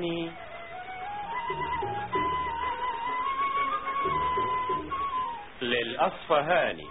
الأصفهاني. للأصفهاني.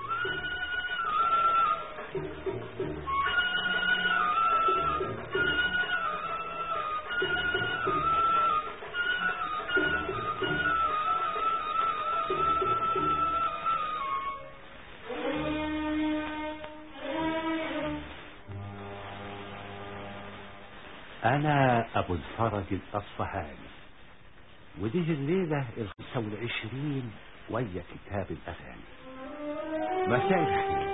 أنا أبو الفرج الأصفهاني، ودي الليلة 25 ويا كتاب الأغاني. مساء الخير.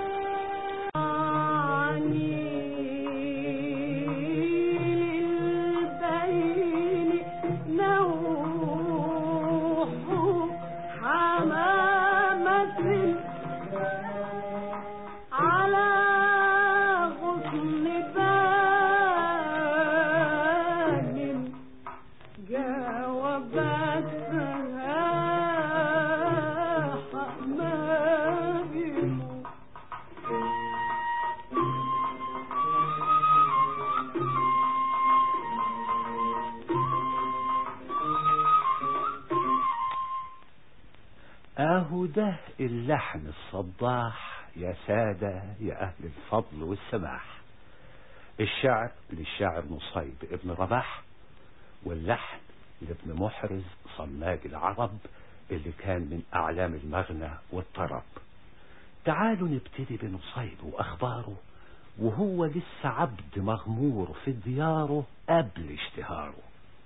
ده اللحن الصداح يا سادة يا أهل الفضل والسماح. الشعر للشاعر نصيب ابن رباح، واللحن لابن محرز صماج العرب اللي كان من أعلام المغنى والطرب. تعالوا نبتدي بنصيب وأخباره، وهو لسه عبد مغمور في دياره قبل اشتهاره.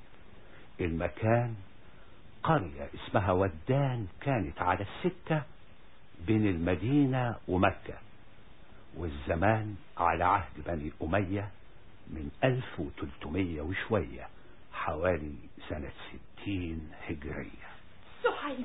المكان قرية اسمها ودان، كانت على السكة بين المدينة ومكة، والزمان على عهد بني أمية من 1300 وشوية، حوالي سنة 60 هجرية. سحيب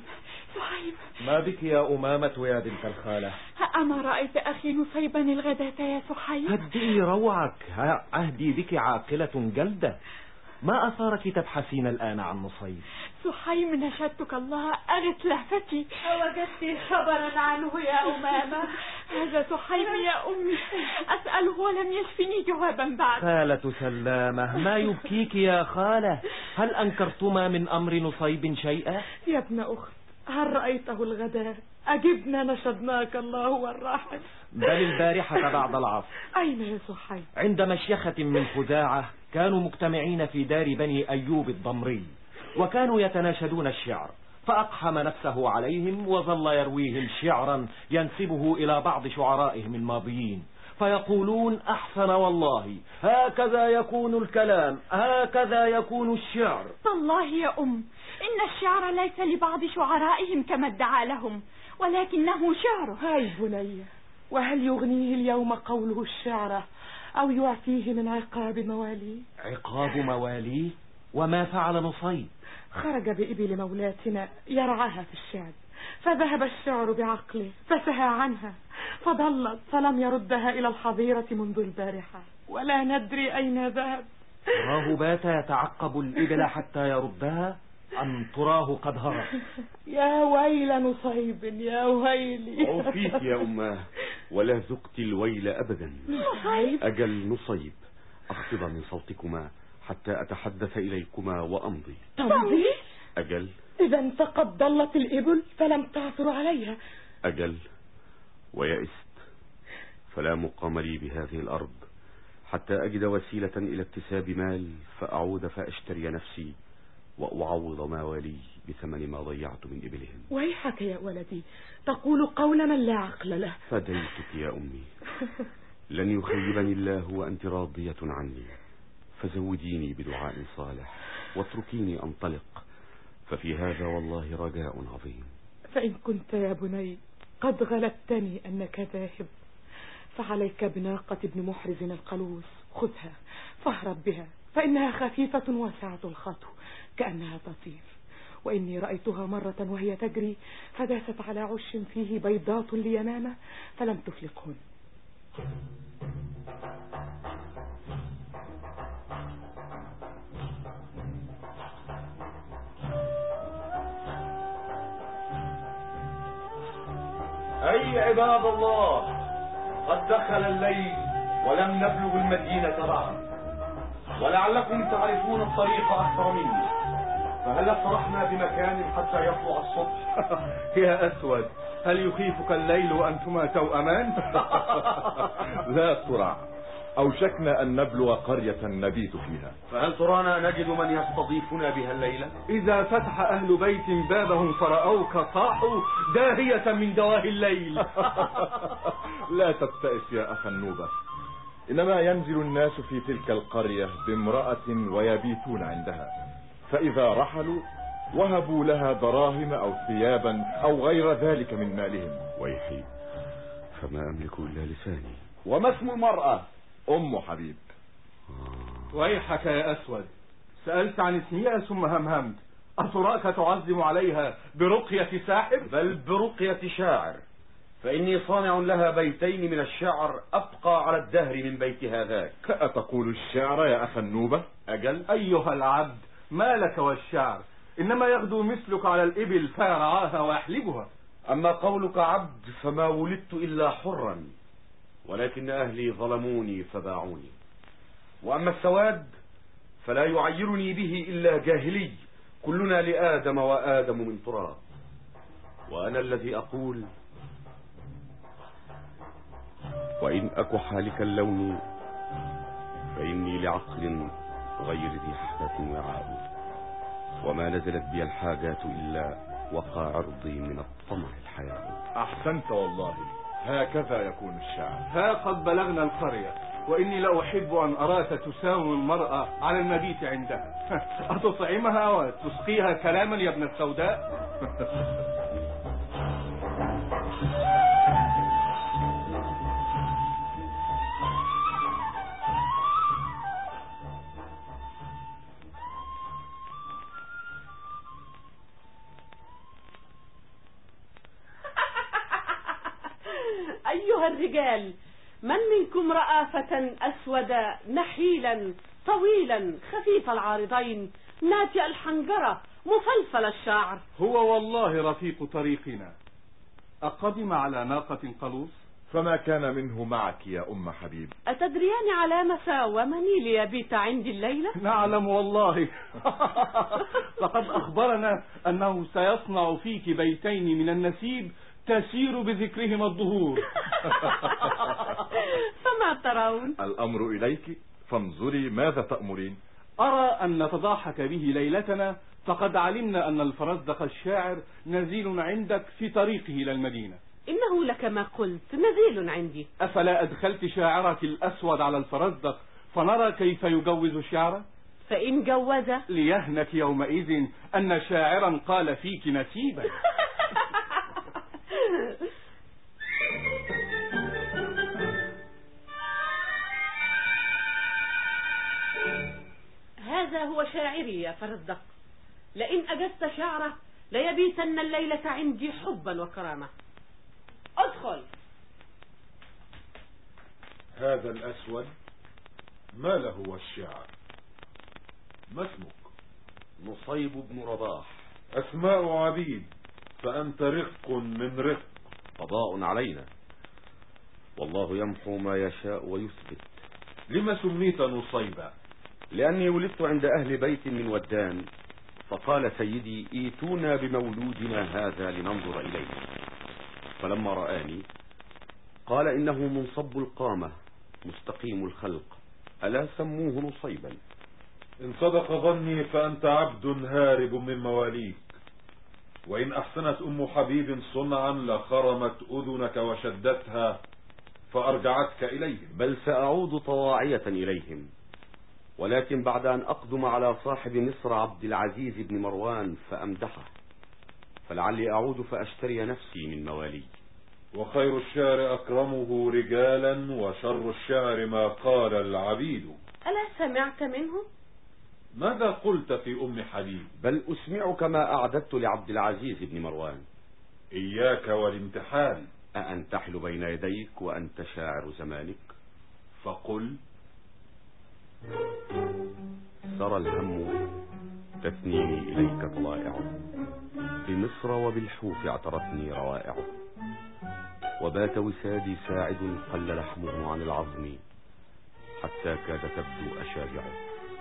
ما بك يا أمامة يا بنت الخالة؟ أما رأيت أخي نصيبا الغداة يا سحيب؟ هدئي روعك، أهدي بك عاقلة جلدة. ما أثارك تبحثين الآن عن نصيب؟ سحيب نشدتك الله أغث لهفتي. أوجدت خبرا عنه يا أمامة؟ هذا سحيب يا أمي، أسأله ولم يشفني جوابا بعد. خالة سلامة، ما يبكيك يا خالة؟ هل أنكرتما من أمر نصيب شيئا؟ يا ابن أخت، هل رأيته الغداء؟ أجبنا نشدناك الله والرحم. بل البارحة بعد العصر. أين يا سحيب؟ عند مشيخة من خزاعة، كانوا مجتمعين في دار بني أيوب الضمري، وكانوا يتناشدون الشعر، فأقحم نفسه عليهم وظل يرويهم شعرا ينسبه إلى بعض شعرائهم الماضيين، فيقولون: أحسن والله، هكذا يكون الكلام، هكذا يكون الشعر. والله يا أم، إن الشعر ليس لبعض شعرائهم كما ادعى لهم، ولكنه شعر. هاي بني، وهل يغنيه اليوم قوله الشعر أو يعفيه من عقاب مواليه؟ عقاب مواليه؟ وما فعل نصيب؟ خرج بإبل مولاتنا يرعاها في الشعب، فذهب الشعر بعقله فسهى عنها، فضلت فلم يردها إلى الحظيرة منذ البارحة، ولا ندري أين ذهب. تراه بات يتعقب الإبل حتى يردها، أم تراه قد هرب؟ يا ويل نصيب، يا ويلي. عوفيك يا أماه، ولا ذقت الويل أبدا. أجل نصيب، أخفض من صوتكما حتى أتحدث إليكما وأمضي. تمضي؟ أجل. إذا فقد ضلت الإبل فلم تعثر عليها. أجل، ويئست، فلا مقام لي بهذه الأرض حتى أجد وسيلة إلى اكتساب مال، فأعود فأشتري نفسي وأعوض موالي بثمن ما ضيعت من إبلهم. ويحك يا ولدي، تقول قول من لا عقل له. فديتك يا أمي، لن يخيبني الله وأنت راضية عني، فزوديني بدعاء صالح واتركيني أنطلق، ففي هذا والله رجاء عظيم. فإن كنت يا بني قد غلبتني أنك ذاهب، فعليك بناقة ابن محرز القلوس، خذها فاهرب بها، فإنها خفيفة واسعة الخطو كأنها تطير، وإني رأيتها مرة وهي تجري فداست على عش فيه بيضات ليمامة فلم تفلقهن. أي عباد الله، قد دخل الليل ولم نبلغ المدينة بعد. ولعلكم تعرفون الطريق أكثر مني، فهل فرحنا بمكان حتى يطلع الصبح؟ يا أسود، هل يخيفك الليل وأنتما توأمان؟ لا ترع، أوشكنا أن نبلغ قرية نبيت فيها. فهل ترانا نجد من يستضيفنا بها الليلة؟ إذا فتح أهل بيت بابهم فرأوك صاحوا داهية من دواهي الليل. لا تبتئس يا أخ النوبة، إنما ينزل الناس في تلك القرية بامرأة ويبيتون عندها، فإذا رحلوا وهبوا لها دراهم أو ثيابا أو غير ذلك من مالهم. ويحي، فما أملك إلا لساني. وما اسم المرأة؟ أم حبيب. ويحك يا أسود، سألت عن اسمها ثم همهمت. أتراك تعزم عليها برقية ساحر؟ بل برقية شاعر، فإني صانع لها بيتين من الشعر أبقى على الدهر من بيت هذاك. أتقول الشعر يا أخ النوبة؟ أجل. أيها العبد، ما لك والشعر؟ إنما يغدو مثلك على الإبل فيرعاها ويحلبها. أما قولك عبد فما ولدت إلا حرا، ولكن أهلي ظلموني فباعوني. وأما السواد فلا يعيرني به إلا جاهلي، كلنا لآدم وآدم من تراب. وأنا الذي أقول: وإن أك حالك اللون فإني لعقل غير ذي حدث وعاء، وما نزلت بي الحاجات إلا وقع عرضي من الطمع الحياء. أحسنت والله، هكذا يكون الشعر. ها قد بلغنا القرية، وإني لأحب أن أراك تساوم المرأة على المبيت عندها. أتطعمها وتسقيها كلاما يا ابن السوداء؟ أيها الرجال، من منكم رأى فتى أسودا نحيلا طويلا خفيف العارضين ناتئ الحنجرة مفلفل الشعر؟ هو والله رفيق طريقنا. أقدم على ناقة قلوص؟ فما كان منه معك يا أم حبيب؟ أتدريان على ما ساومني ليبيت عندي الليلة؟ نعلم والله. لقد أخبرنا أنه سيصنع فيك بيتين من النسيب تسير بذكرهما الظهور. فما ترون؟ الأمر إليك، فانظري ماذا تأمرين. أرى أن نتضاحك به ليلتنا، فقد علمنا أن الفرزدق الشاعر نزيل عندك في طريقه إلى المدينة. إنه لكما قلت نزيل عندي. أفلا أدخلت شاعرك الأسود على الفرزدق فنرى كيف يجوز الشعر؟ فإن جوز ليهنك يومئذ أن شاعرا قال فيك نسيبا. هذا هو شاعري يا فرزدق، لئن أجزت شعره ليبيتن الليلة عندي حبا وكرامة. ادخل. هذا الأسود ما له والشعر؟ ما اسمك؟ نصيب بن رباح. أسماء عبيد، فأنت رق من رق. قضاء علينا، والله يمحو ما يشاء ويثبت. لما سميت نصيبا؟ لأني ولدت عند أهل بيت من ودان، فقال سيدي: ايتونا بمولودنا هذا لننظر إليه. فلما رآني قال: إنه منصب القامة مستقيم الخلق، ألا سموه نصيبا؟ إن صدق ظني فأنت عبد هارب من مواليك، وإن أحسنت أم حبيب صنعا لخرمت أذنك وشدتها فأرجعتك إليهم. بل سأعود طواعية إليهم، ولكن بعد أن أقدم على صاحب مصر عبد العزيز بن مروان فأمدحه، فلعلي أعود فأشتري نفسي من موالي. وخير الشعر أكرمه رجالا، وشر الشعر ما قال العبيد. ألا سمعت منه؟ ماذا قلت في أم حبيب؟ بل أسمعك ما أعددت لعبد العزيز بن مروان. إياك والامتحان. أأنتحل بين يديك وأنت شاعر زمانك؟ فقل. سرى الهم تثنيني إليك طلائع، بمصر وبالحوف اعترتني روائع، وبات وسادي ساعد قل لحمه عن العظم، حتى كاد تبدو أشاجعه.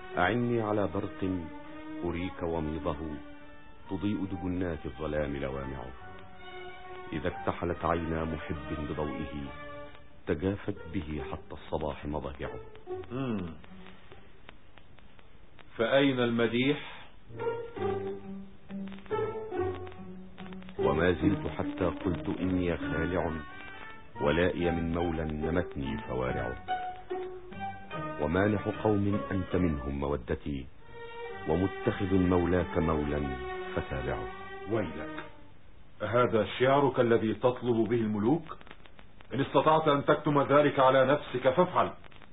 أعني على برق أريك وميضه تضيء دجنات الظلام لوامعه. إذا اكتحلت عينا محب بضوئه تجافت به حتى الصباح مضاجعه. فأين المديح؟ وما زلت حتى قلت إني خالع ولائي من مولى نمتني فوارعه. ومانح قوم أنت منهم مودتي ومتخذ مولاك مولا فتابعه. ويلك، أهذا شعرك الذي تطلب به الملوك؟ إن استطعت أن تكتم ذلك على نفسك فافعل.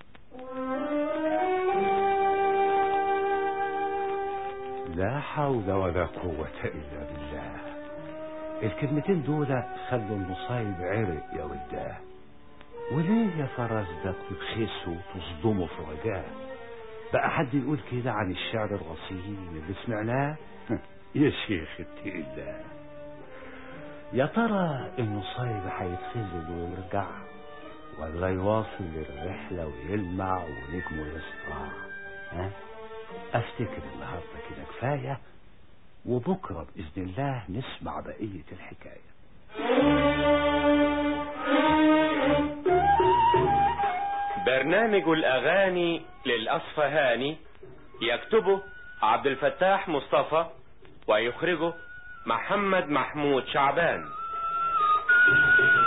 لا حول ولا قوة إلا بالله. الكلمتين دول خلوا المصايب عرق يا ولداه. وليه يا فرزدق تبخسه وتصدمه في وجاه؟ بقى حد يقول كده عن الشعر الرصين اللي سمعناه؟ يا شيخ اتقي الله. يا ترى المصايب هيتخزل ويرجع ولا يواصل الرحلة ويلمع ونجمه يسطع؟ افتكر النهارده كده كفاية، وبكرة بإذن الله نسمع بقية الحكاية. برنامج الأغاني للأصفهاني يكتبه عبد الفتاح مصطفى ويخرجه محمد محمود شعبان.